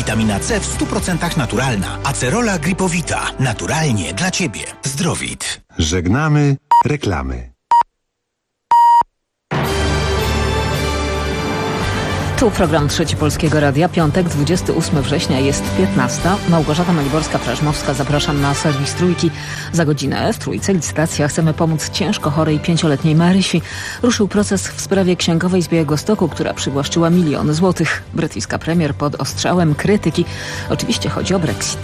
Witamina C w 100% naturalna. Acerola Gripowita. Naturalnie dla Ciebie. Zdrowit. Żegnamy reklamy. Tu program Trzeci Polskiego Radia, piątek, 28 września, jest 15. Małgorzata Maliborska-Prażmowska, zapraszam na serwis Trójki. Za godzinę w Trójce licytacja chcemy pomóc ciężko chorej 5-letniej Marysi. Ruszył proces w sprawie księgowej z Białegostoku, która przywłaszczyła miliony złotych. Brytyjska premier pod ostrzałem krytyki. Oczywiście chodzi o Brexit.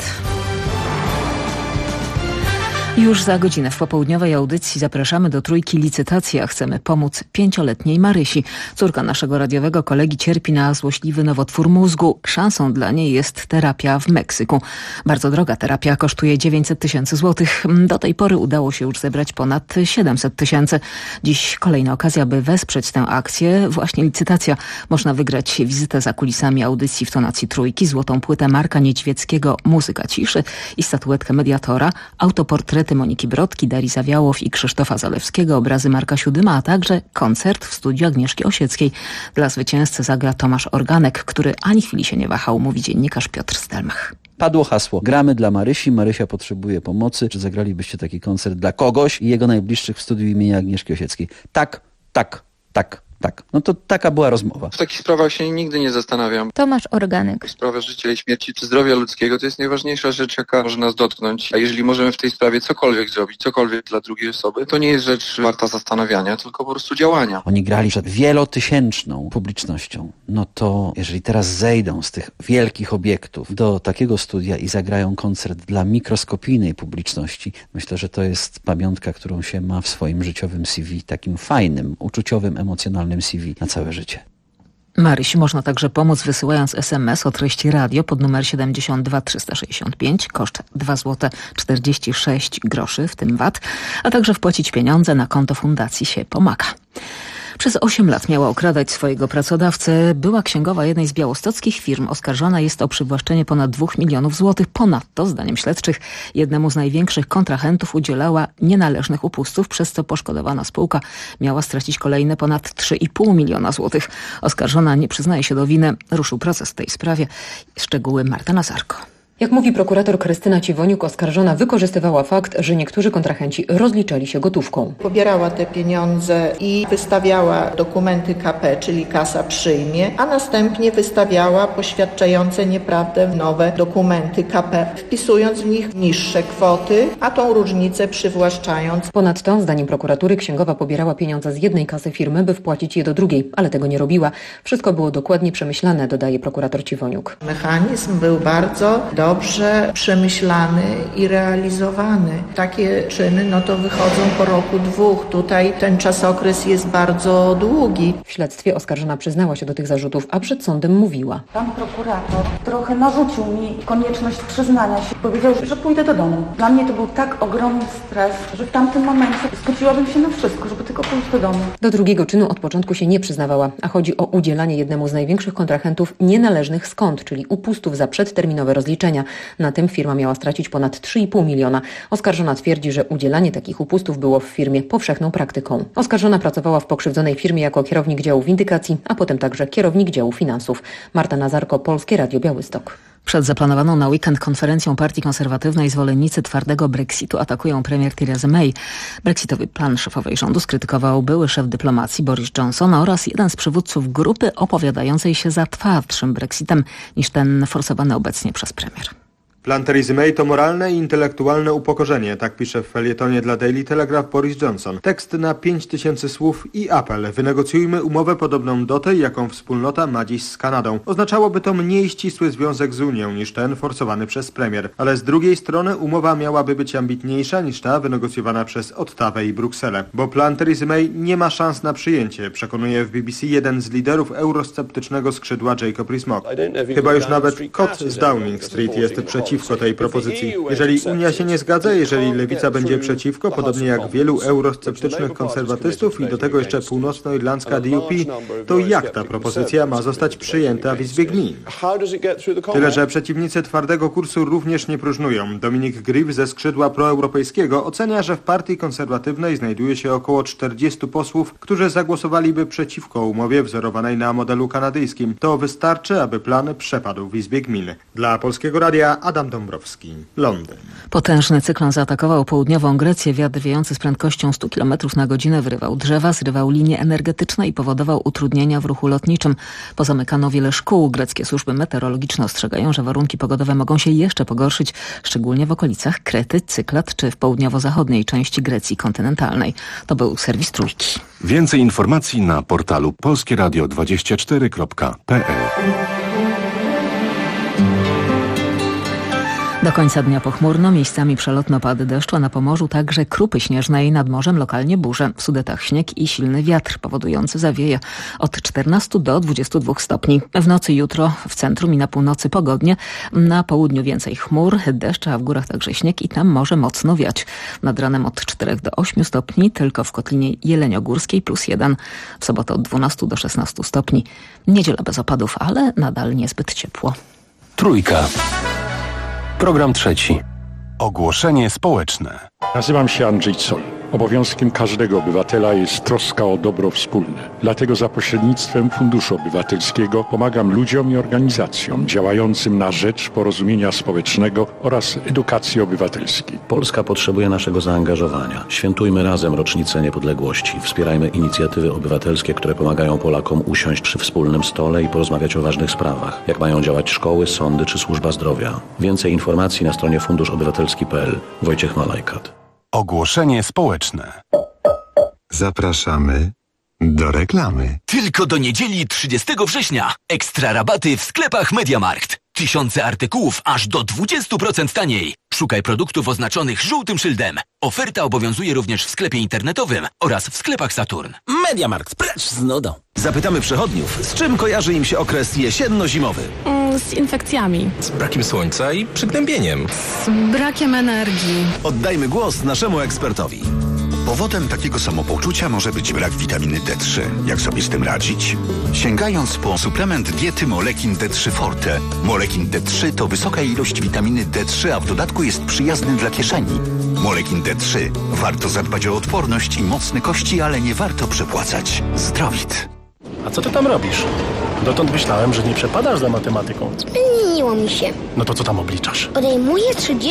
Już za godzinę w popołudniowej audycji zapraszamy do Trójki licytacja. Chcemy pomóc 5-letniej Marysi. Córka naszego radiowego kolegi cierpi na złośliwy nowotwór mózgu. Szansą dla niej jest terapia w Meksyku. Bardzo droga terapia, kosztuje 900 tysięcy złotych. Do tej pory udało się już zebrać ponad 700 tysięcy. Dziś kolejna okazja, by wesprzeć tę akcję. Właśnie licytacja. Można wygrać wizytę za kulisami audycji w tonacji Trójki, złotą płytę Marka Niedźwieckiego Muzyka ciszy i statuetkę Mediatora, autoportret Moniki Brodki, Darii Zawiałow i Krzysztofa Zalewskiego, obrazy Marka Siódyma, a także koncert w studiu Agnieszki Osieckiej. Dla zwycięzcy zagra Tomasz Organek, który ani chwili się nie wahał, mówi dziennikarz Piotr Stelmach. Padło hasło: gramy dla Marysi, Marysia potrzebuje pomocy. Czy zagralibyście taki koncert dla kogoś i jego najbliższych w studiu imienia Agnieszki Osieckiej? Tak, tak, tak. Tak, no to taka była rozmowa. W takich sprawach się nigdy nie zastanawiam. Tomasz Organek. Sprawa życia i śmierci czy zdrowia ludzkiego to jest najważniejsza rzecz, jaka może nas dotknąć. A jeżeli możemy w tej sprawie cokolwiek zrobić, cokolwiek dla drugiej osoby, to nie jest rzecz warta zastanawiania, tylko po prostu działania. Oni grali przed wielotysięczną publicznością. No to jeżeli teraz zejdą z tych wielkich obiektów do takiego studia i zagrają koncert dla mikroskopijnej publiczności, myślę, że to jest pamiątka, którą się ma w swoim życiowym CV, takim fajnym, uczuciowym, emocjonalnym CV na całe życie. Marysi można także pomóc, wysyłając SMS o treści radio pod numer 72365, koszt 2 zł 46 groszy, w tym VAT, a także wpłacić pieniądze na konto Fundacji Się Pomaga. Przez 8 lat miała okradać swojego pracodawcę. Była księgowa jednej z białostockich firm. Oskarżona jest o przywłaszczenie ponad 2 milionów złotych. Ponadto, zdaniem śledczych, jednemu z największych kontrahentów udzielała nienależnych upustów, przez co poszkodowana spółka miała stracić kolejne ponad 3,5 miliona złotych. Oskarżona nie przyznaje się do winy. Ruszył proces w tej sprawie. Szczegóły Marta Nazarko. Jak mówi prokurator Krystyna Ciwoniuk, oskarżona wykorzystywała fakt, że niektórzy kontrahenci rozliczali się gotówką. Pobierała te pieniądze i wystawiała dokumenty KP, czyli kasa przyjmie, a następnie wystawiała poświadczające nieprawdę nowe dokumenty KP, wpisując w nich niższe kwoty, a tą różnicę przywłaszczając. Ponadto, zdaniem prokuratury, księgowa pobierała pieniądze z jednej kasy firmy, by wpłacić je do drugiej, ale tego nie robiła. Wszystko było dokładnie przemyślane, dodaje prokurator Ciwoniuk. Mechanizm był bardzo dobrze przemyślany i realizowany. Takie czyny to wychodzą po roku, 2. Tutaj ten czasokres jest bardzo długi. W śledztwie oskarżona przyznała się do tych zarzutów, a przed sądem mówiła. Pan prokurator trochę narzucił mi konieczność przyznania się. Powiedział, że pójdę do domu. Dla mnie to był tak ogromny stres, że w tamtym momencie zgodziłabym się na wszystko, żeby tylko pójść do domu. Do drugiego czynu od początku się nie przyznawała, a chodzi o udzielanie jednemu z największych kontrahentów nienależnych skont, czyli upustów za przedterminowe rozliczenia. Na tym firma miała stracić ponad 3,5 miliona. Oskarżona twierdzi, że udzielanie takich upustów było w firmie powszechną praktyką. Oskarżona pracowała w pokrzywdzonej firmie jako kierownik działu windykacji, a potem także kierownik działu finansów. Marta Nazarko, Polskie Radio Białystok. Przed zaplanowaną na weekend konferencją Partii Konserwatywnej zwolennicy twardego Brexitu atakują premier Theresa May. Brexitowy plan szefowej rządu skrytykował były szef dyplomacji Boris Johnson oraz jeden z przywódców grupy opowiadającej się za twardszym Brexitem niż ten forsowany obecnie przez premier. Plan Theresy May to moralne i intelektualne upokorzenie, tak pisze w felietonie dla Daily Telegraph Boris Johnson. Tekst na 5000 słów i apel. Wynegocjujmy umowę podobną do tej, jaką wspólnota ma dziś z Kanadą. Oznaczałoby to mniej ścisły związek z Unią niż ten forsowany przez premier. Ale z drugiej strony umowa miałaby być ambitniejsza niż ta wynegocjowana przez Ottawę i Brukselę. Bo plan Theresy May nie ma szans na przyjęcie, przekonuje w BBC jeden z liderów eurosceptycznego skrzydła Jacob Rees-Mogg. Chyba już nawet kot z Downing Street jest przeciwny przeciwko tej propozycji. Jeżeli Unia się nie zgadza, jeżeli Lewica będzie przeciwko, podobnie jak wielu eurosceptycznych konserwatystów i do tego jeszcze północnoirlandzka DUP, to jak ta propozycja ma zostać przyjęta w Izbie Gmin? Tyle, że przeciwnicy twardego kursu również nie próżnują. Dominic Grieve ze skrzydła proeuropejskiego ocenia, że w partii konserwatywnej znajduje się około 40 posłów, którzy zagłosowaliby przeciwko umowie wzorowanej na modelu kanadyjskim. To wystarczy, aby plan przepadł w Izbie Gmin. Dla Polskiego Radia Adam Dąbrowski, Londyn. Potężny cyklon zaatakował południową Grecję. Wiatr wiejący z prędkością 100 km na godzinę wyrywał drzewa, zrywał linie energetyczne i powodował utrudnienia w ruchu lotniczym. Pozamykano wiele szkół. Greckie służby meteorologiczne ostrzegają, że warunki pogodowe mogą się jeszcze pogorszyć, szczególnie w okolicach Krety, Cyklad czy w południowo-zachodniej części Grecji kontynentalnej. To był serwis Trójki. Więcej informacji na portalu polskieradio24.pl. Do końca dnia pochmurno, miejscami przelotne opady deszczu, a na Pomorzu także krupy śnieżne i nad morzem lokalnie burze. W Sudetach śnieg i silny wiatr powodujący zawieje od 14 do 22 stopni. W nocy jutro w centrum i na północy pogodnie, na południu więcej chmur, deszcz, a w górach także śnieg i tam może mocno wiać. Nad ranem od 4 do 8 stopni, tylko w Kotlinie Jeleniogórskiej +1. W sobotę od 12 do 16 stopni. Niedziela bez opadów, ale nadal niezbyt ciepło. Trójka. Program trzeci. Ogłoszenie społeczne. Nazywam się Andrzej Zoll. Obowiązkiem każdego obywatela jest troska o dobro wspólne. Dlatego za pośrednictwem Funduszu Obywatelskiego pomagam ludziom i organizacjom działającym na rzecz porozumienia społecznego oraz edukacji obywatelskiej. Polska potrzebuje naszego zaangażowania. Świętujmy razem rocznicę niepodległości. Wspierajmy inicjatywy obywatelskie, które pomagają Polakom usiąść przy wspólnym stole i porozmawiać o ważnych sprawach. Jak mają działać szkoły, sądy czy służba zdrowia. Więcej informacji na stronie funduszobywatelski.pl. Wojciech Malajkat. Ogłoszenie społeczne. Zapraszamy do reklamy. Tylko do niedzieli 30 września. Ekstra rabaty w sklepach MediaMarkt. Tysiące artykułów aż do 20% taniej. Szukaj produktów oznaczonych żółtym szyldem. Oferta obowiązuje również w sklepie internetowym oraz w sklepach Saturn. MediaMarkt, precz z nudą. Zapytamy przechodniów, z czym kojarzy im się okres jesienno-zimowy? Z infekcjami. Z brakiem słońca i przygnębieniem. Z brakiem energii. Oddajmy głos naszemu ekspertowi. Powodem takiego samopoczucia może być brak witaminy D3. Jak sobie z tym radzić? Sięgając po suplement diety Molekin D3 Forte. Molekin D3 to wysoka ilość witaminy D3, a w dodatku jest przyjazny dla kieszeni. Molekin D3. Warto zadbać o odporność i mocne kości, ale nie warto przepłacać. Zdrowit. A co ty tam robisz? Dotąd myślałem, że nie przepadasz za matematyką. Zmieniło mi się. No to co tam obliczasz? Odejmuję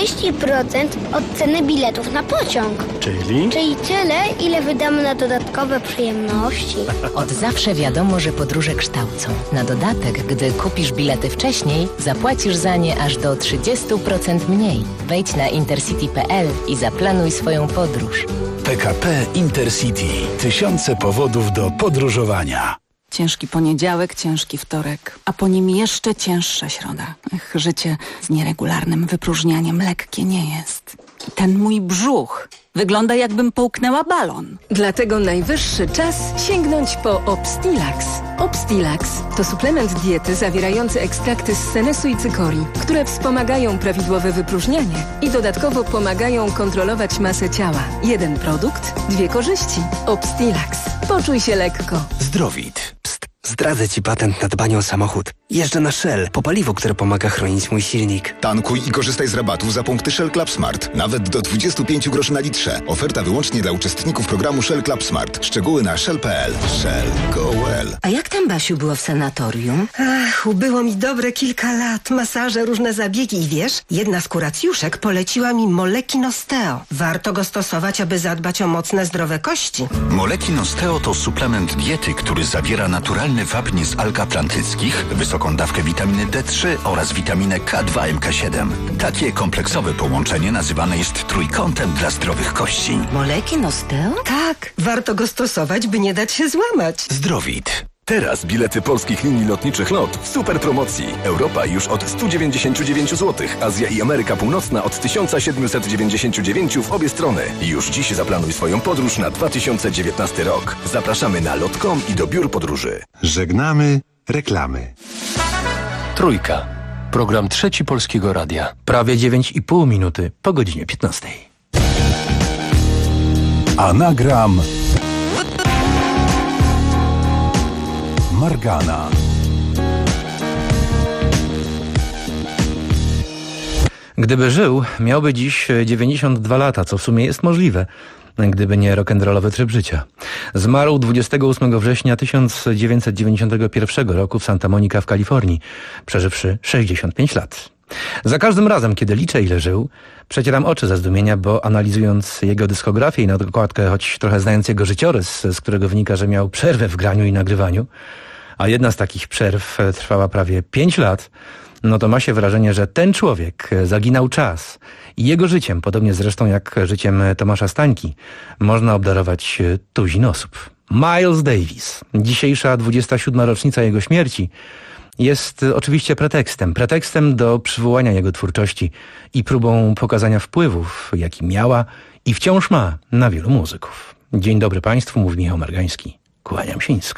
30% od ceny biletów na pociąg. Czyli? Czyli tyle, ile wydamy na dodatkowe przyjemności. Od zawsze wiadomo, że podróże kształcą. Na dodatek, gdy kupisz bilety wcześniej, zapłacisz za nie aż do 30% mniej. Wejdź na intercity.pl i zaplanuj swoją podróż. PKP Intercity. Tysiące powodów do podróżowania. Ciężki poniedziałek, ciężki wtorek, a po nim jeszcze cięższa środa. Życie z nieregularnym wypróżnianiem lekkie nie jest. Ten mój brzuch wygląda, jakbym połknęła balon. Dlatego najwyższy czas sięgnąć po Obstilax. Obstilax to suplement diety zawierający ekstrakty z senesu i cykorii, które wspomagają prawidłowe wypróżnianie i dodatkowo pomagają kontrolować masę ciała. Jeden produkt, dwie korzyści. Obstilax. Poczuj się lekko. Zdrowit. Zdradzę Ci patent na dbanie o samochód. Jeżdżę na Shell, po paliwo, które pomaga chronić mój silnik. Tankuj i korzystaj z rabatów za punkty Shell Club Smart. Nawet do 25 groszy na litrze. Oferta wyłącznie dla uczestników programu Shell Club Smart. Szczegóły na shell.pl. Shell. Go well. A jak tam, Basiu, było w sanatorium? Ach, ubyło mi dobre kilka lat. Masaże, różne zabiegi i wiesz, jedna z kuracjuszek poleciła mi Molekin Osteo. Warto go stosować, aby zadbać o mocne, zdrowe kości. Molekin Osteo to suplement diety, który zawiera naturalny wapń z alg atlantyckich, wysoką dawkę witaminy D3 oraz witaminę K2-MK7. Takie kompleksowe połączenie nazywane jest trójkątem dla zdrowych kości. Molekin Osteo? Tak, warto go stosować, by nie dać się złamać. Zdrowit. Teraz bilety polskich linii lotniczych LOT w super promocji. Europa już od 199 zł, Azja i Ameryka Północna od 1799 w obie strony. Już dziś zaplanuj swoją podróż na 2019 rok. Zapraszamy na lot.com i do biur podróży. Żegnamy reklamy. Trójka. Program Trzeci Polskiego Radia. Prawie 9,5 minuty po godzinie 15. Anagram Margana. Gdyby żył, miałby dziś 92 lata, co w sumie jest możliwe, gdyby nie rock'n'rollowy tryb życia. Zmarł 28 września 1991 roku w Santa Monica w Kalifornii, przeżywszy 65 lat. Za każdym razem, kiedy liczę, ile żył, przecieram oczy ze zdumienia, bo analizując jego dyskografię i na dokładkę, choć trochę znając jego życiorys, z którego wynika, że miał przerwę w graniu i nagrywaniu, a jedna z takich przerw trwała prawie 5 lat, no to ma się wrażenie, że ten człowiek zaginał czas i jego życiem, podobnie zresztą jak życiem Tomasza Stańki, można obdarować tuzin osób. Miles Davis, dzisiejsza 27. rocznica jego śmierci, jest oczywiście pretekstem do przywołania jego twórczości i próbą pokazania wpływów, jaki miała i wciąż ma na wielu muzyków. Dzień dobry Państwu, mówi Michał Margański. Kłaniam się nisko.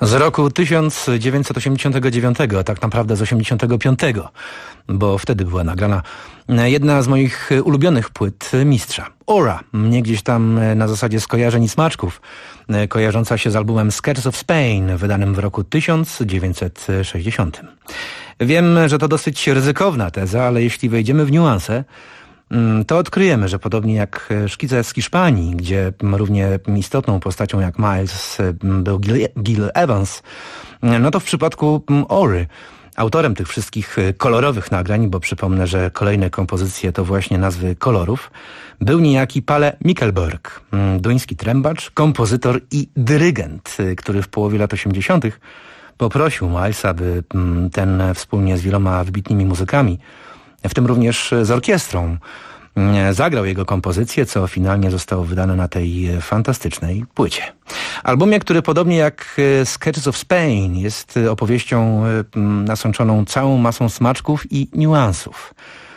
Z roku 1989, a tak naprawdę z 85, bo wtedy była nagrana jedna z moich ulubionych płyt Mistrza. Aura, mnie gdzieś tam na zasadzie skojarzeń i smaczków, kojarząca się z albumem Sketches of Spain, wydanym w roku 1960. Wiem, że to dosyć ryzykowna teza, ale jeśli wejdziemy w niuanse, to odkryjemy, że podobnie jak Szkice z Hiszpanii, gdzie równie istotną postacią jak Miles był Gil Evans, no to w przypadku Aury, autorem tych wszystkich kolorowych nagrań, bo przypomnę, że kolejne kompozycje to właśnie nazwy kolorów, był niejaki Pale Mikkelberg, duński trębacz, kompozytor i dyrygent, który w połowie lat 80. poprosił Milesa, by ten wspólnie z wieloma wybitnymi muzykami, w tym również z orkiestrą, zagrał jego kompozycję, co finalnie zostało wydane na tej fantastycznej płycie. Albumie, który podobnie jak Sketches of Spain jest opowieścią nasączoną całą masą smaczków i niuansów.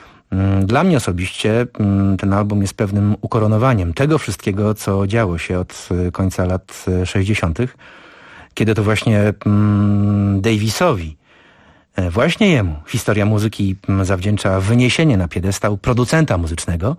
Dla mnie osobiście ten album jest pewnym ukoronowaniem tego wszystkiego, co działo się od końca lat 60., kiedy to właśnie Davisowi, właśnie jemu historia muzyki zawdzięcza wyniesienie na piedestał producenta muzycznego,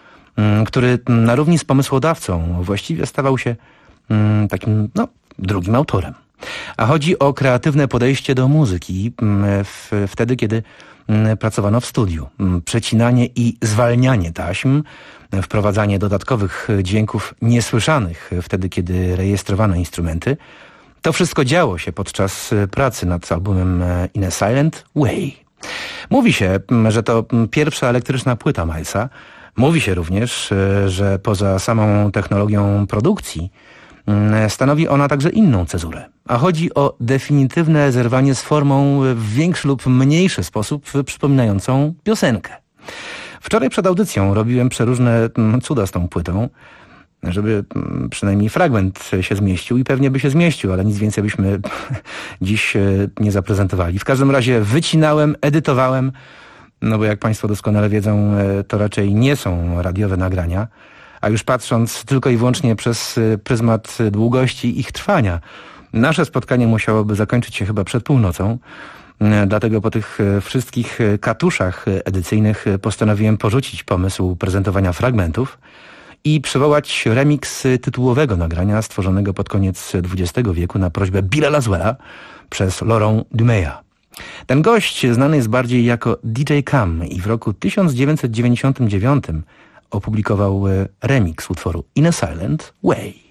który na równi z pomysłodawcą właściwie stawał się takim, drugim autorem. A chodzi o kreatywne podejście do muzyki wtedy, kiedy pracowano w studiu. Przecinanie i zwalnianie taśm, wprowadzanie dodatkowych dźwięków niesłyszanych wtedy, kiedy rejestrowano instrumenty. To wszystko działo się podczas pracy nad albumem In a Silent Way. Mówi się, że to pierwsza elektryczna płyta Milesa. Mówi się również, że poza samą technologią produkcji stanowi ona także inną cezurę. A chodzi o definitywne zerwanie z formą w większy lub mniejszy sposób przypominającą piosenkę. Wczoraj przed audycją robiłem przeróżne cuda z tą płytą, żeby przynajmniej fragment się zmieścił i pewnie by się zmieścił, ale nic więcej byśmy dziś nie zaprezentowali. W każdym razie wycinałem, edytowałem, no bo jak Państwo doskonale wiedzą, to raczej nie są radiowe nagrania, a już patrząc tylko i wyłącznie przez pryzmat długości ich trwania, nasze spotkanie musiałoby zakończyć się chyba przed północą. Dlatego po tych wszystkich katuszach edycyjnych postanowiłem porzucić pomysł prezentowania fragmentów i przywołać remix tytułowego nagrania stworzonego pod koniec XX wieku na prośbę Billa Laswella przez Laurent Dumeya. Ten gość znany jest bardziej jako DJ Cam i w roku 1999 opublikował remix utworu In a Silent Way.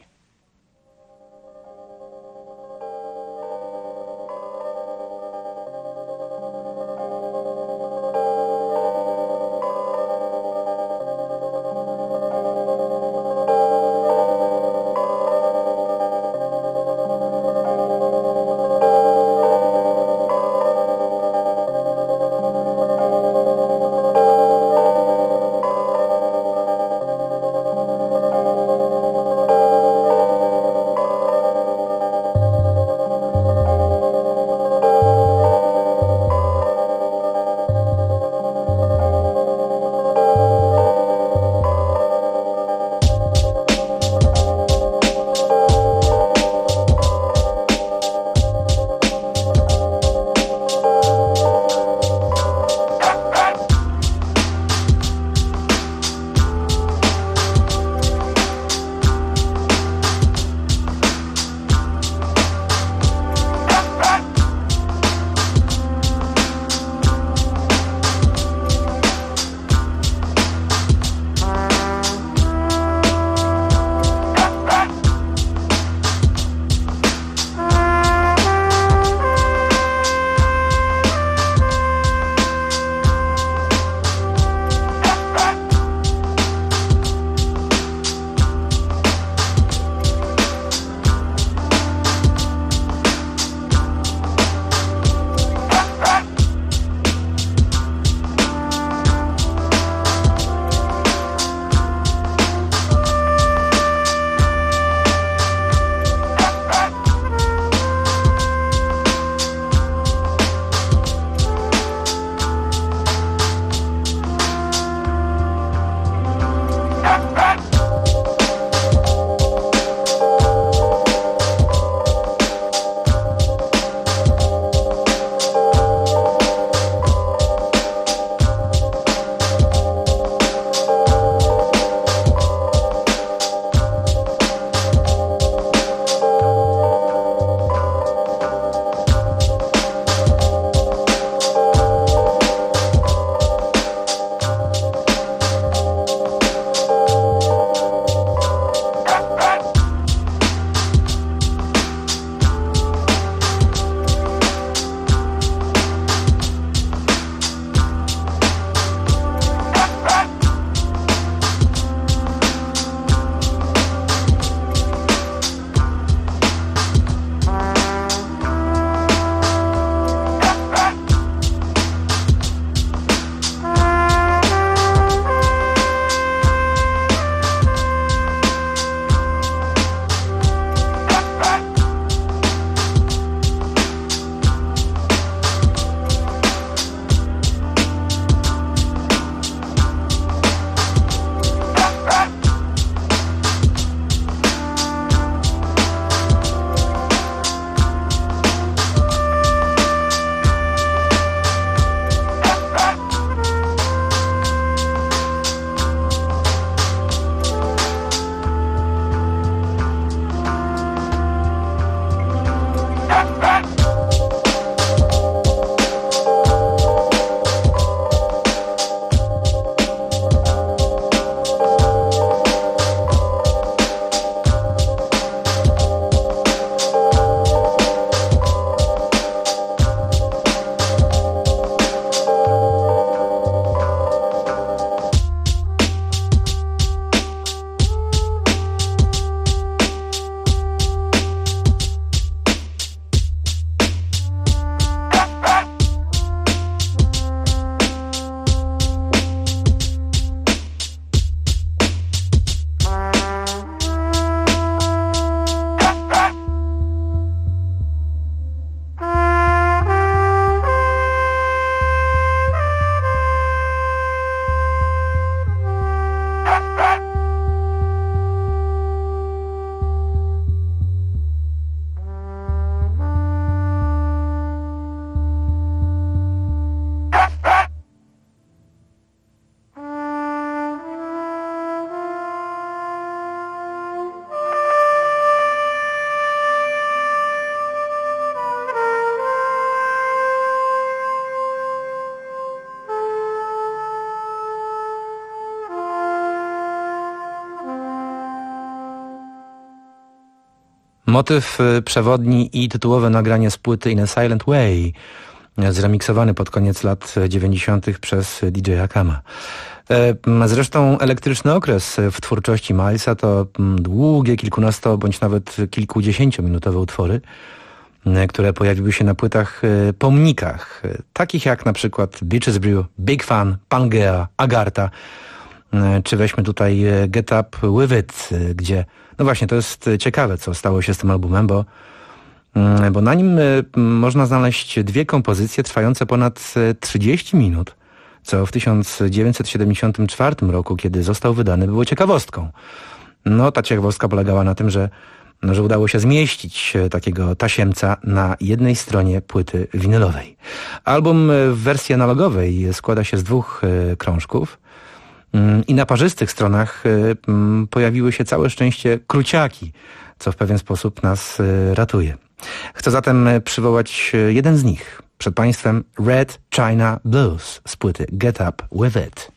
Motyw przewodni i tytułowe nagranie z płyty In a Silent Way, zremiksowany pod koniec lat 90. przez DJ-a Kama. Zresztą elektryczny okres w twórczości Milesa to długie, kilkunasto bądź nawet kilkudziesięciominutowe utwory, które pojawiły się na płytach pomnikach, takich jak na przykład Beaches Brew, Big Fun, Pangea, Agartha, czy weźmy tutaj Get Up With It, gdzie, no właśnie, to jest ciekawe, co stało się z tym albumem, bo na nim można znaleźć dwie kompozycje trwające ponad 30 minut, co w 1974 roku, kiedy został wydany, było ciekawostką. No, ta ciekawostka polegała na tym, że udało się zmieścić takiego tasiemca na jednej stronie płyty winylowej. Album w wersji analogowej składa się z 2 krążków i na parzystych stronach pojawiły się całe szczęście kruciaki, co w pewien sposób nas ratuje. Chcę zatem przywołać jeden z nich. Przed Państwem Red China Blues z płyty Get Up With It.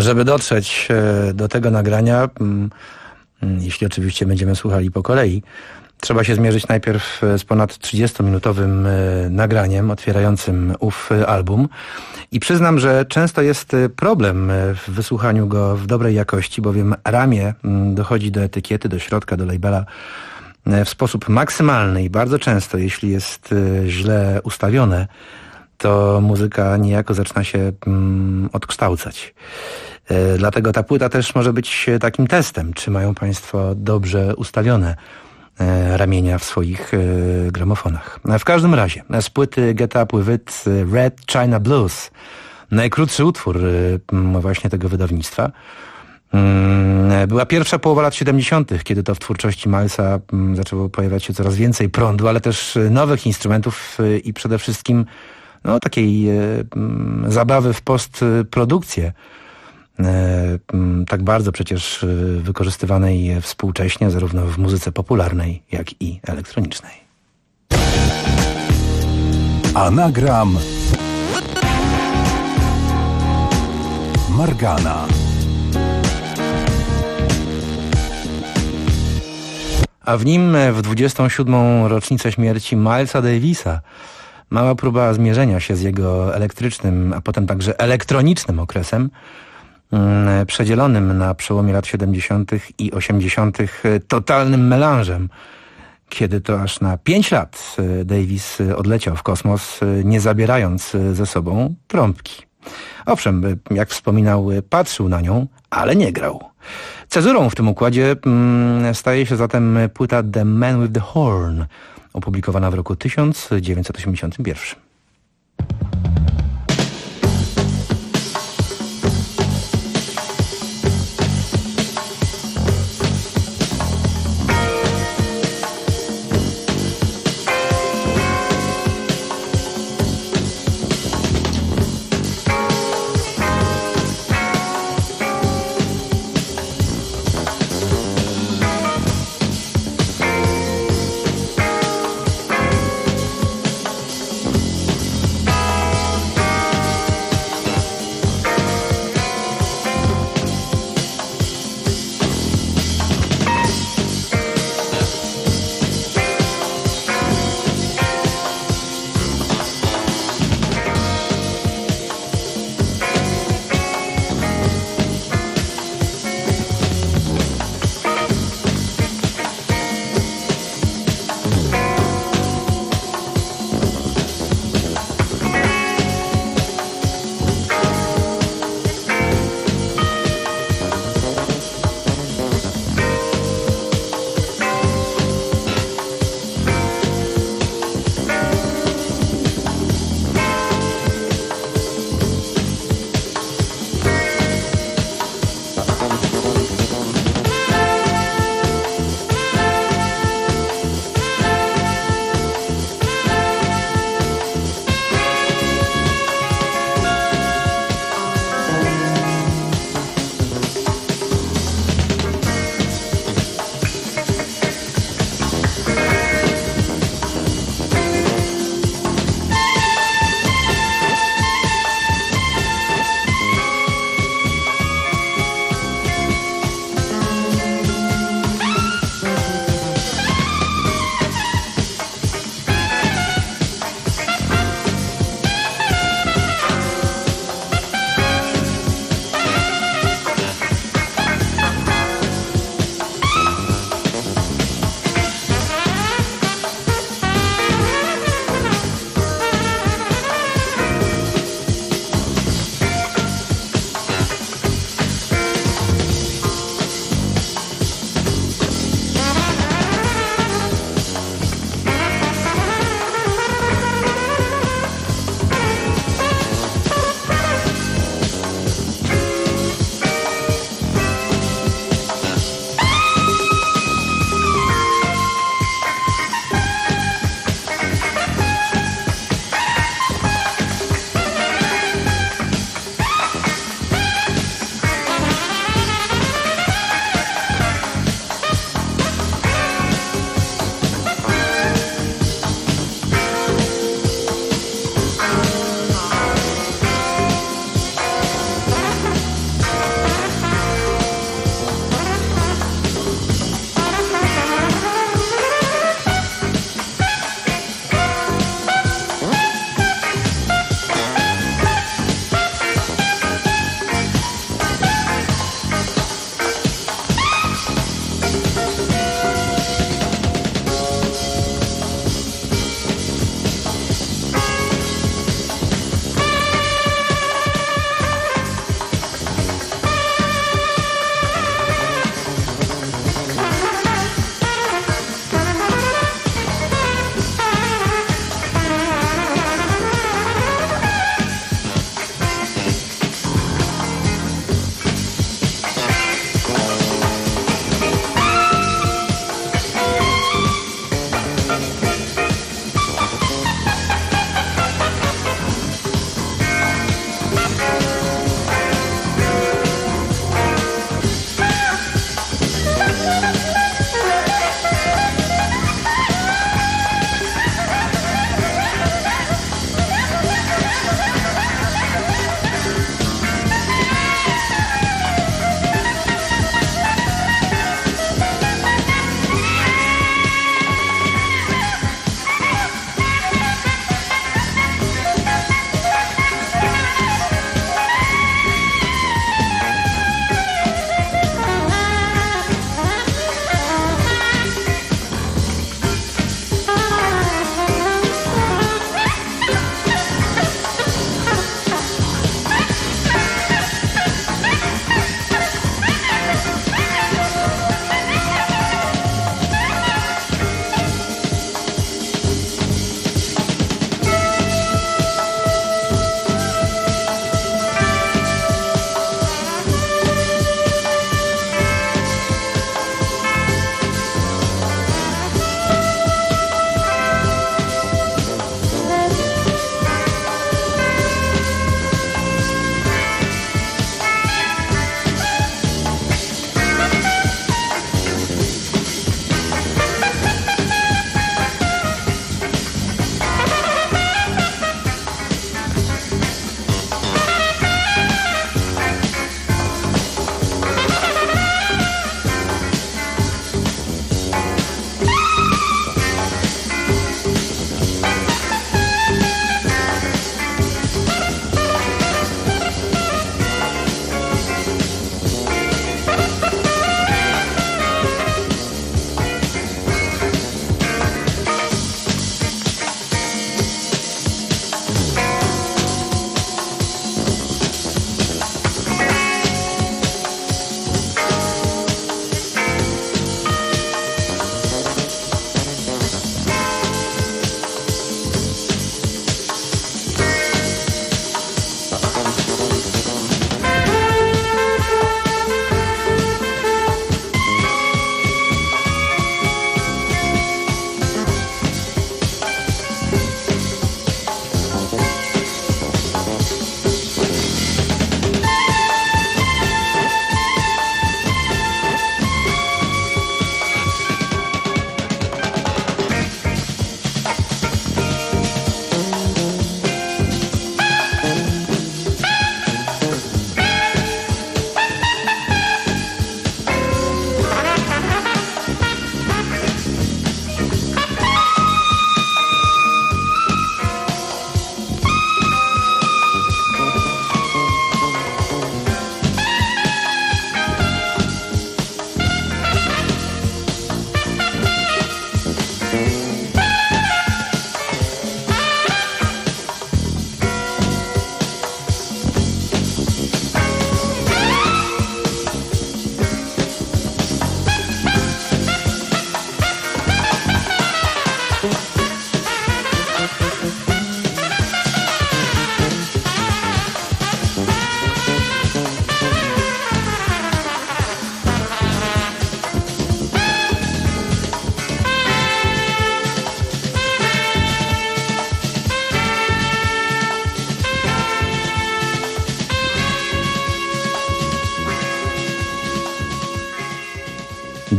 Żeby dotrzeć do tego nagrania, jeśli oczywiście będziemy słuchali po kolei, trzeba się zmierzyć najpierw z ponad 30-minutowym nagraniem otwierającym ów album. I przyznam, że często jest problem w wysłuchaniu go w dobrej jakości, bowiem ramię dochodzi do etykiety, do środka, do labela w sposób maksymalny i bardzo często, jeśli jest źle ustawione, to muzyka niejako zaczyna się odkształcać. Dlatego ta płyta też może być takim testem, czy mają Państwo dobrze ustawione ramienia w swoich gramofonach. W każdym razie, z płyty Get Up With It, Red China Blues, najkrótszy utwór właśnie tego wydawnictwa. Była pierwsza połowa lat 70., kiedy to w twórczości Milesa zaczęło pojawiać się coraz więcej prądu, ale też nowych instrumentów i przede wszystkim takiej zabawy w postprodukcję, tak bardzo przecież wykorzystywanej współcześnie zarówno w muzyce popularnej, jak i elektronicznej. Anagram Margana. A w nim w 27. rocznicę śmierci Milesa Davisa mała próba zmierzenia się z jego elektrycznym, a potem także elektronicznym okresem, przedzielonym na przełomie lat 70. i 80. totalnym melanżem, kiedy to aż na 5 lat Davis odleciał w kosmos, nie zabierając ze sobą trąbki. Owszem, jak wspominał, patrzył na nią, ale nie grał. Cezurą w tym układzie staje się zatem płyta The Man with the Horn, opublikowana w roku 1981.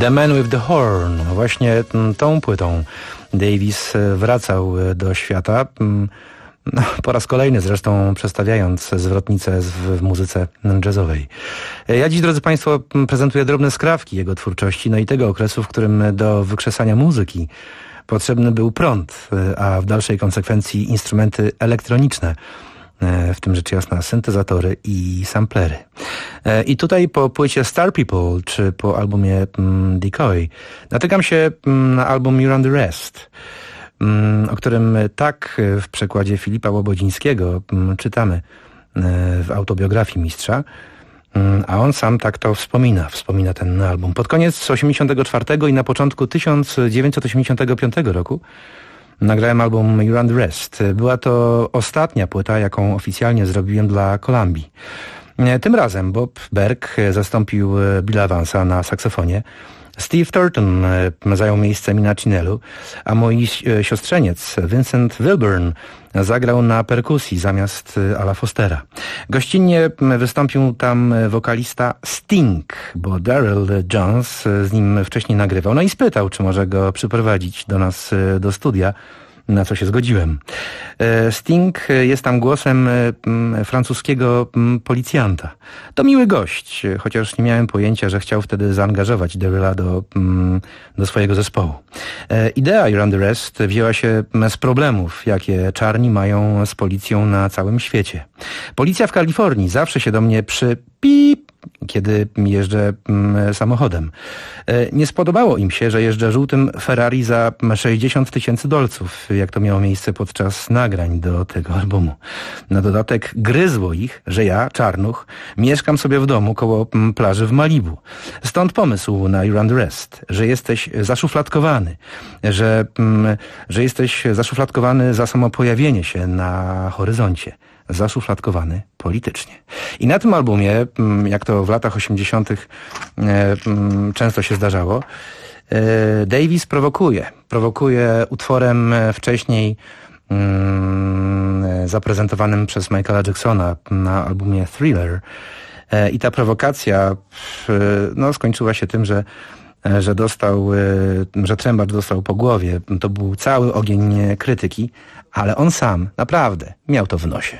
The Man with the Horn. Właśnie tą płytą Davis wracał do świata. Po raz kolejny zresztą przestawiając zwrotnicę w muzyce jazzowej. Ja dziś, drodzy Państwo, prezentuję drobne skrawki jego twórczości, no i tego okresu, w którym do wykrzesania muzyki potrzebny był prąd, a w dalszej konsekwencji instrumenty elektroniczne, w tym rzecz jasna syntezatory i samplery. I tutaj po płycie Star People, czy po albumie Decoy, natykam się na album You're Under Arrest, o którym tak w przekładzie Filipa Łobodzińskiego czytamy w autobiografii mistrza, a on sam tak to wspomina ten album. Pod koniec 1984 i na początku 1985 roku nagrałem album You're Under Arrest. Była to ostatnia płyta, jaką oficjalnie zrobiłem dla Columbia. Tym razem Bob Berg zastąpił Billa Evansa na saksofonie. Steve Turton zajął miejsce Mina Chinelu, a mój siostrzeniec Vincent Wilburn zagrał na perkusji zamiast Ala Fostera. Gościnnie wystąpił tam wokalista Sting, bo Daryl Jones z nim wcześniej nagrywał. No i spytał, czy może go przyprowadzić do nas do studia, na co się zgodziłem. Sting jest tam głosem francuskiego policjanta. To miły gość, chociaż nie miałem pojęcia, że chciał wtedy zaangażować Daryla do swojego zespołu. Idea You're Under Arrest wzięła się z problemów, jakie czarni mają z policją na całym świecie. Policja w Kalifornii zawsze się do mnie kiedy jeżdżę samochodem. Nie spodobało im się, że jeżdżę żółtym Ferrari za $60,000, jak to miało miejsce podczas nagrań do tego albumu. Na dodatek gryzło ich, że ja, czarnuch, mieszkam sobie w domu koło plaży w Malibu. Stąd pomysł na You're Under Arrest, że jesteś zaszufladkowany, że jesteś zaszufladkowany za samo pojawienie się na horyzoncie. Zaszufladkowany politycznie. I na tym albumie, jak to w latach 80. Często się zdarzało, Davis prowokuje utworem wcześniej zaprezentowanym przez Michaela Jacksona na albumie Thriller. I ta prowokacja skończyła się tym, że trębacz dostał po głowie. To był cały ogień krytyki, ale on sam naprawdę miał to w nosie.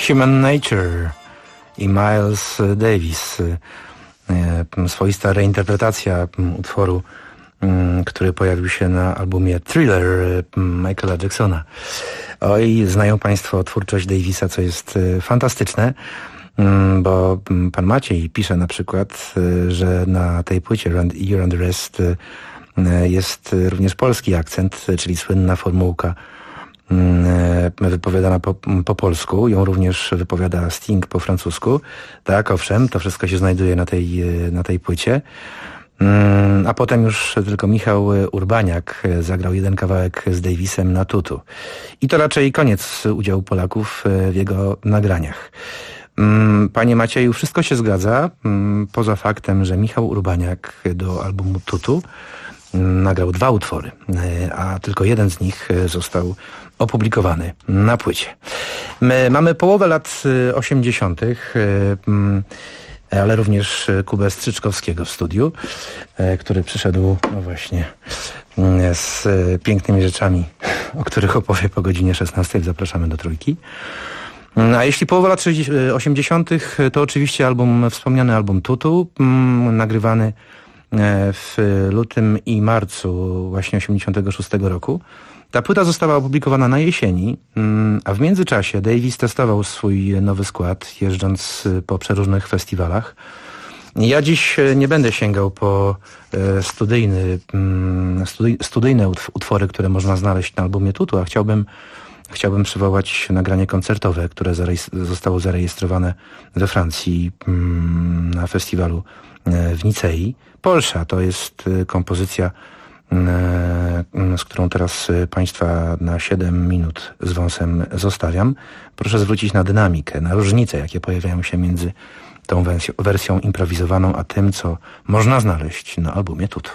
Human Nature i Miles Davis. Swoista reinterpretacja utworu, który pojawił się na albumie Thriller Michaela Jacksona. Oj, znają Państwo twórczość Davisa, co jest fantastyczne, bo pan Maciej pisze na przykład, że na tej płycie You're Under Arrest jest również polski akcent, czyli słynna formułka wypowiadana po polsku. Ją również wypowiada Sting po francusku. Tak, owszem, to wszystko się znajduje na tej płycie. A potem już tylko Michał Urbaniak zagrał jeden kawałek z Davisem na tutu. I to raczej koniec udziału Polaków w jego nagraniach. Panie Macieju, wszystko się zgadza, poza faktem, że Michał Urbaniak do albumu Tutu nagrał 2 utwory, a tylko jeden z nich został opublikowany na płycie. My mamy połowę lat 80., ale również Kubę Strzyczkowskiego w studiu, który przyszedł, no właśnie, z pięknymi rzeczami, o których opowie po godzinie 16. Zapraszamy do Trójki. A jeśli połowa lat 80., to oczywiście wspomniany album Tutu, nagrywany w lutym i marcu właśnie 86 roku. Ta płyta została opublikowana na jesieni, a w międzyczasie Davis testował swój nowy skład, jeżdżąc po przeróżnych festiwalach. Ja dziś nie będę sięgał po studyjne utwory, które można znaleźć na albumie Tutu, a chciałbym przywołać nagranie koncertowe, które zostało zarejestrowane we Francji na festiwalu w Nicei. Polsza to jest kompozycja, z którą teraz Państwa na 7 minut z wąsem zostawiam. Proszę zwrócić na dynamikę, na różnice, jakie pojawiają się między tą wersją improwizowaną, a tym, co można znaleźć na albumie Tutu.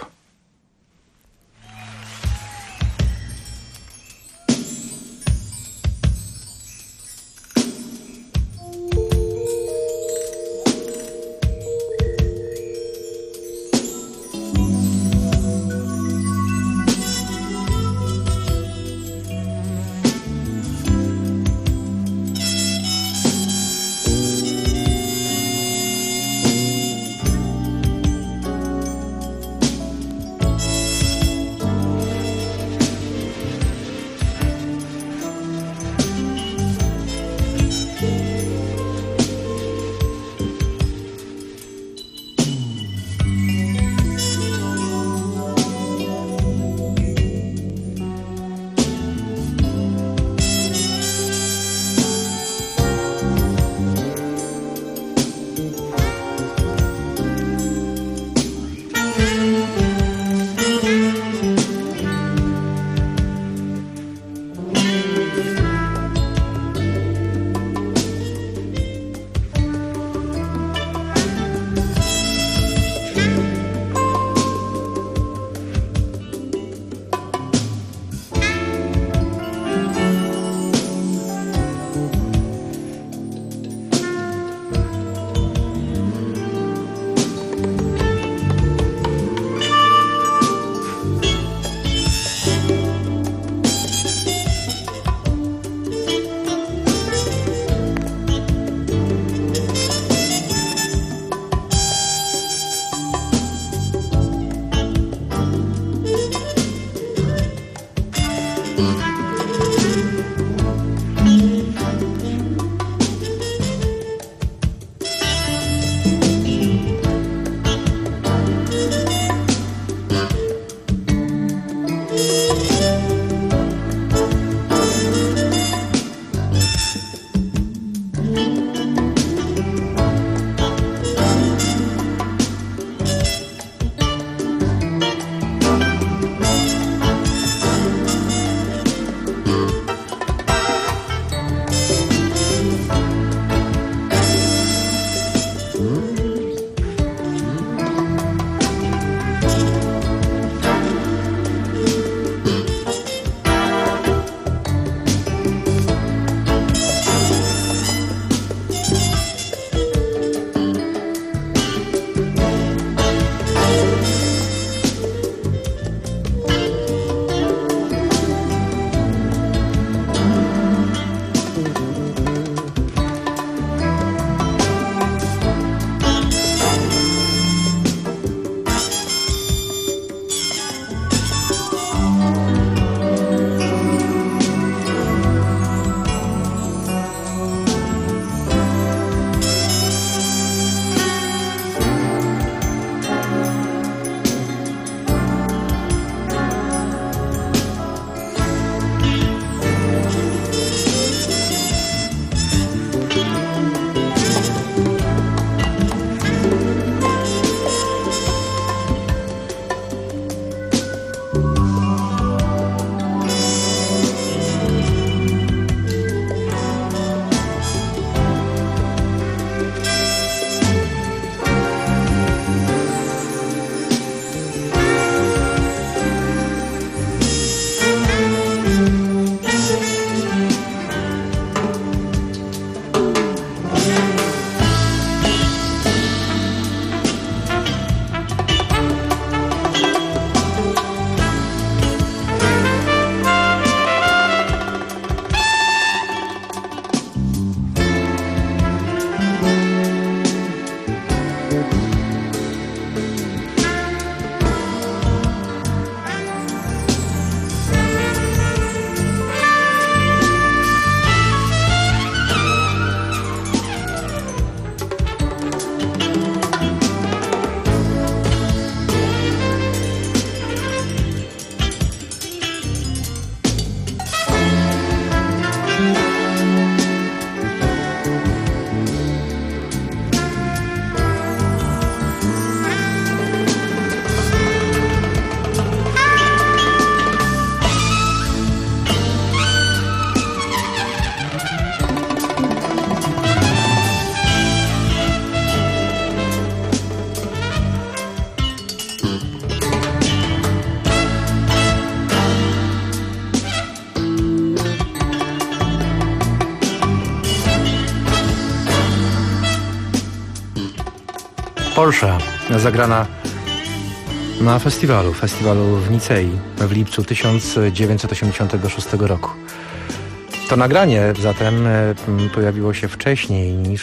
Porsche zagrana na festiwalu w Nicei w lipcu 1986 roku. To nagranie zatem pojawiło się wcześniej niż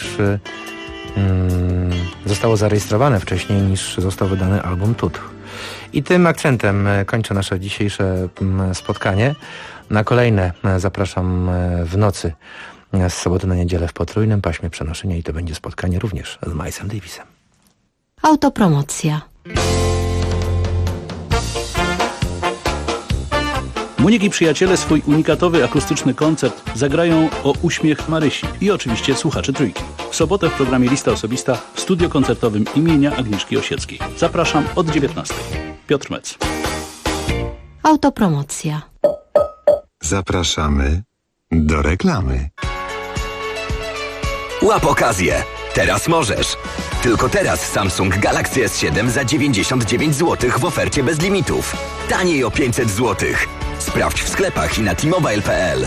zostało zarejestrowane wcześniej niż został wydany album Tut. I tym akcentem kończę nasze dzisiejsze spotkanie. Na kolejne zapraszam w nocy z soboty na niedzielę w potrójnym paśmie przenoszenia i to będzie spotkanie również z Milesem Davisem. Autopromocja. Monik i przyjaciele swój unikatowy akustyczny koncert zagrają o uśmiech Marysi i oczywiście słuchaczy Trójki. W sobotę w programie Lista Osobista w studio koncertowym imienia Agnieszki Osieckiej. Zapraszam od 19. Piotr Mec. Autopromocja. Zapraszamy do reklamy. Łap okazję. Teraz możesz. Tylko teraz Samsung Galaxy S7 za 99 zł w ofercie bez limitów. Taniej o 500 zł. Sprawdź w sklepach i na t-mobile.pl.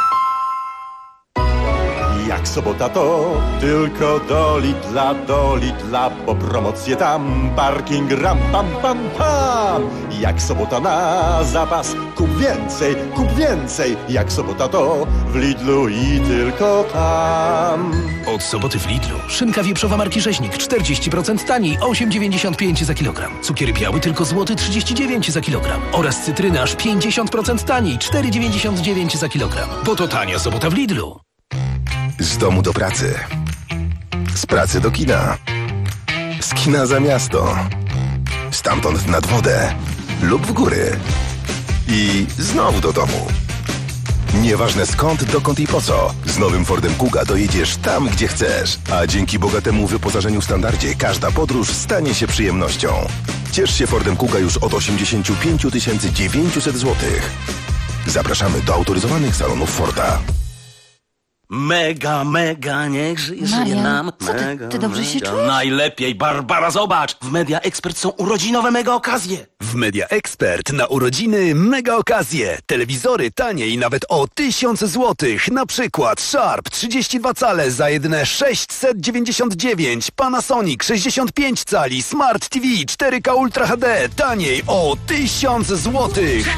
Jak sobota to tylko do Lidla, bo promocje tam, parking ram, pam, pam, pam. Jak sobota na zapas, kup więcej, jak sobota to w Lidlu i tylko tam. Od soboty w Lidlu szynka wieprzowa marki Rzeźnik 40% taniej, 8,95 za kilogram. Cukier biały tylko złoty 39 za kilogram. Oraz cytryny aż 50% taniej, 4,99 za kilogram. Bo to tania sobota w Lidlu. Z domu do pracy. Z pracy do kina. Z kina za miasto. Stamtąd nad wodę. Lub w góry. I znowu do domu. Nieważne skąd, dokąd i po co. Z nowym Fordem Kuga dojedziesz tam, gdzie chcesz. A dzięki bogatemu wyposażeniu Standardzie każda podróż stanie się przyjemnością. Ciesz się Fordem Kuga już od 85 900 zł. Zapraszamy do autoryzowanych salonów Forda. Mega, niech żyje nam. Co ty dobrze się czujesz? Najlepiej, Barbara, zobacz! W Media Expert są urodzinowe mega okazje. W Media Expert na urodziny mega okazje. Telewizory taniej nawet o 1000 zł. Na przykład Sharp 32 cale za jedyne 699. Panasonic 65 cali. Smart TV 4K Ultra HD taniej o 1000 zł.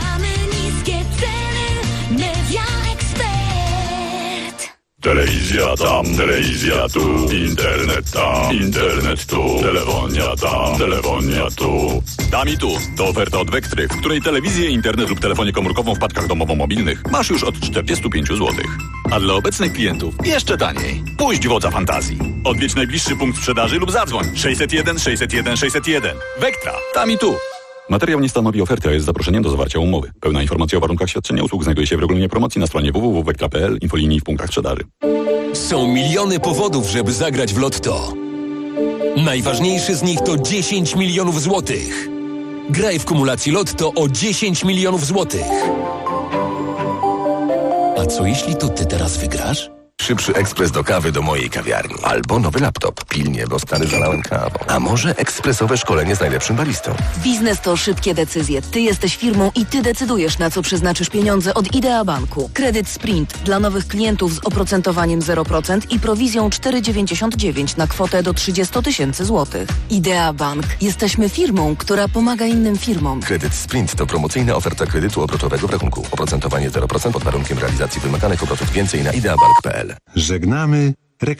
Telewizja tam, telewizja tu, internet tam, internet tu, telefonia tam, telefonia tu. Tam i tu. To oferta od Vectry, w której telewizję, internet lub telefonię komórkową w paczkach domowo-mobilnych masz już od 45 zł. A dla obecnych klientów jeszcze taniej. Puść wodza fantazji. Odwiedź najbliższy punkt sprzedaży lub zadzwoń 601 601 601. Vectra. Tam i tu. Materiał nie stanowi oferty, a jest zaproszeniem do zawarcia umowy. Pełna informacja o warunkach świadczenia usług znajduje się w regulaminie promocji na stronie www.vectra.pl, infolinii i w punktach sprzedaży. Są miliony powodów, żeby zagrać w Lotto. Najważniejszy z nich to 10 milionów złotych. Graj w kumulacji Lotto o 10 milionów złotych. A co jeśli to ty teraz wygrasz? Szybszy ekspres do kawy do mojej kawiarni. Albo nowy laptop. Pilnie, bo stary zalałem kawą. A może ekspresowe szkolenie z najlepszym baristą. Biznes to szybkie decyzje. Ty jesteś firmą i ty decydujesz, na co przeznaczysz pieniądze od Idea Banku. Kredyt Sprint dla nowych klientów z oprocentowaniem 0% i prowizją 4,99 na kwotę do 30 000 złotych. Idea Bank. Jesteśmy firmą, która pomaga innym firmom. Kredyt Sprint to promocyjna oferta kredytu obrotowego w rachunku. Oprocentowanie 0% pod warunkiem realizacji wymaganych obrotów. Więcej na ideabank.pl. Żegnamy